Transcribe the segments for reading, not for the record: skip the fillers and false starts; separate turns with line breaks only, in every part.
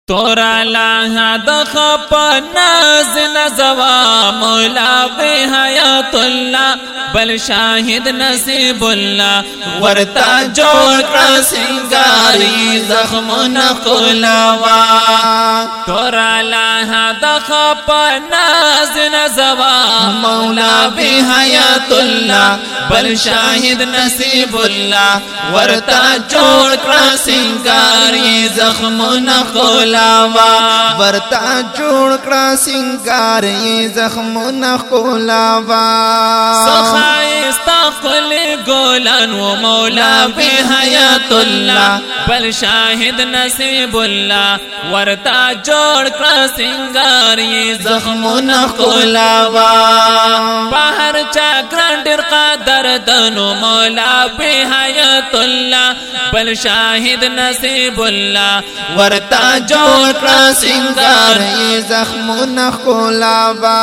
تورا لا دخ پناز نزوا مولا بے حیات اللہ بل شاہد نصیب اللہ ورتا جوڑ کر سنگاری زخم نقلوا تورا لا دخ پناز نزوا مولا بے حیات اللہ بل شاہد نصیب اللہ ورتا جوڑ کر سنگاری زخم نقلوا
ورتا جوڑ کړه سنگار یې زخمونه خلاوا
سخایستا خل گولن و مولا بے حیات اللہ بل شاہد نصیب اللہ ورتا جوڑ کړه سنگار یې زخمونه خلاوا باہر چا گرانڈر قادر دنو مولا بے حیات اللہ بل شاہد نصیب اللہ ورتا جوڑ
کړه سنگار یې زخمونه خلاوا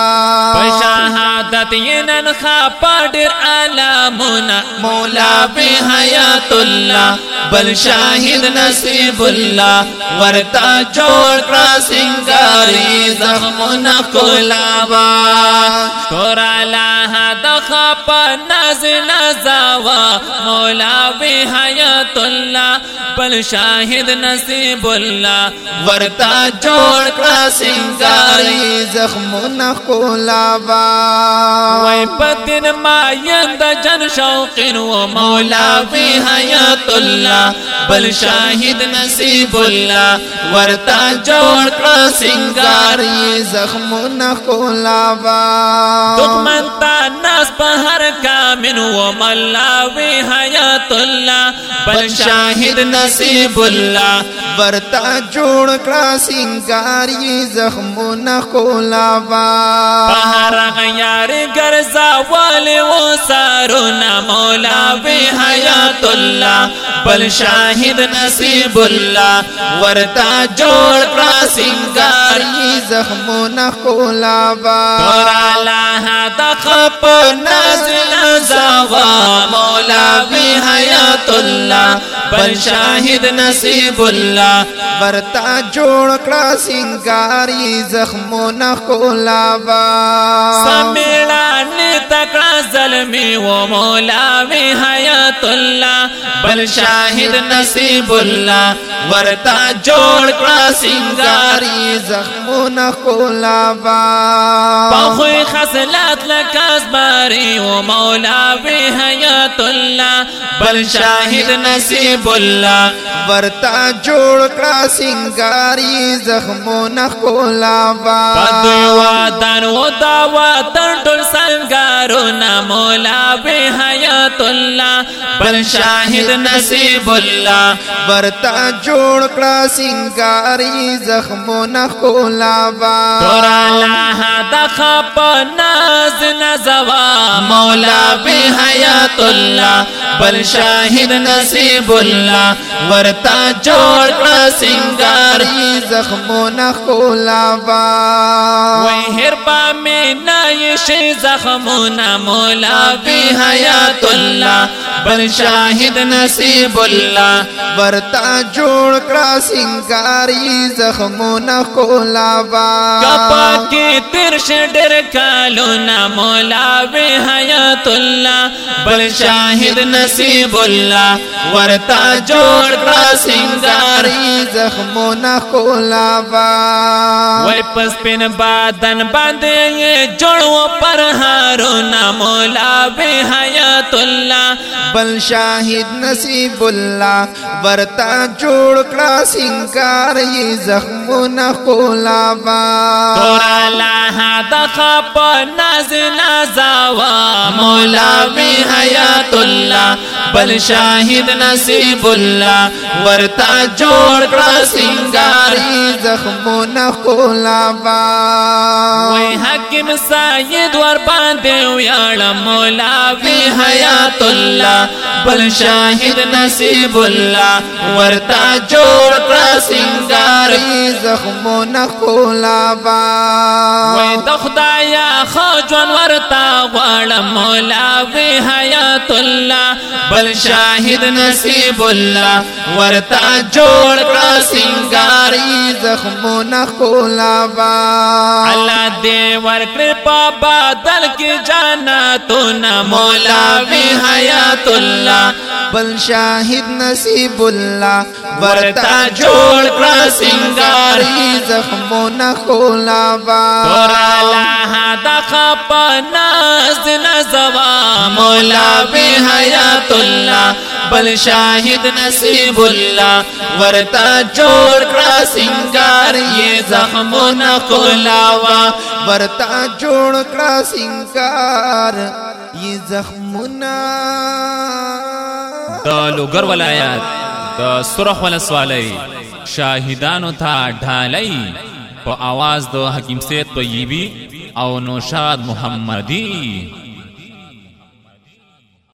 شہادت نن خاپاڈر علامنا مولا بے حیات اللہ بل شاہد نصیب اللہ ورتا جوڑ کړه سنگار یې زخمونه خلاوا تورا لا دخ پناز نزوا مولا بے حیات اللہ بل شاہد نصیب اللہ ورتا جوڑ کړه سنگاری
زخمونه خلاوا
وای پدن مایند جن شوقین و مولا بے حیات اللہ بل شاہد نصیب اللہ ورتا جوڑ کړه سنگاری
زخمونه خلاوا
دخمن تا ناس پہر کامن و مولا بے حیات اللہ بل شاہد نصیب اللہ
ورتا جوڑ کړه سنگاری زخمونه خلاوا
پہر غیار گرزا والے و سارونا مولا بے حیات اللہ بل شاہد نصیب اللہ ورتا جوڑ کړه سنگاری
زخمونه خلاوا
تورا لا دخ پناز نزوا مولا بے حیات اللہ بل شاہد نصیب اللہ
ورتا جوڑ کړه سنگاری زخمونه خلاوا
سمیڑانی تکڑا ظلمی و مولا بے حیات اللہ بل شاہد نصیب اللہ ورتا جوڑ کړه سنگاری
زخمونه خلاوا
پخوی خسلات لکاس باری و مولا بے حیات اللہ بل شاہد نصیب اللہ
ورتا جوڑ کړه سنگاری زخمونه خلاوا
پدوا دن و دوا تنٹل سنگارونا مولا بے حیات اللہ بل شاہد نصیب اللہ
ورتا جوڑ کړه سنگاری زخمونه خلاوا
تورا لا دخ پناز نزوا مولا بے حیات اللہ بل شاہد نصیب اللہ ورتا جوڑ کړه سنگاری
زخمونه خلاوا
وی ہربا میں نائش زخمونا مولا بے حیات اللہ بل شاہد نصیب اللہ
ورتا جوڑ کړه سنگاری زخمونه خلاوا
کپا کے ترش ڈر کالونا مولا بے حیات اللہ بل شاہد نصیب اللہ ورتا جوڑ کړه سنگاری
زخمونه خلاوا
وی پس پن بادن باندے جوڑو پر ہارونا مولا بے حیات اللہ
بل شاہد نصیب اللہ ورتا جوڑ کړه سنگاری زخمونه خلاوا
تورا لا دخ پناز نزوا مولا بے حیات اللہ بل شاہد نصیب اللہ ورتا جوڑ کړه سنگاری
زخمونه خلاوا
وی حکم سید ور باندے ویاڑ مولا بے حیات اللہ بل شاہد نصیب اللہ ورتا جوڑ کړه سنگاری
زخمونه خلاوا
وی دخدایا خوجون ورتا غواړ مولا بے حیات اللہ بل شاہد نصیب اللہ ورتا جوڑ کړه
کړه سنگار ای زخمونه خلاوا
الله دې ورکړ په بدل کې جنتونه مولا وی حیات الله
بل شاهد نصیب الله
ورتا جوړ کړه سنگار
ای زخمونه خلاوا
تورالا دا خپناز نزوا مولا بی حیات اللہ بل شاہد نصیب اللہ ورتا جوڑ کړه سنگار یہ زخمونه خلاوا
ورتا جوړ کړه سنگار یہ زخمونه
دا لوگر ولایات دا سرخ ولسوالی شاہدانو تا ڈھالی په آواز دو حکیم سید طیبی او نوشاد محمدی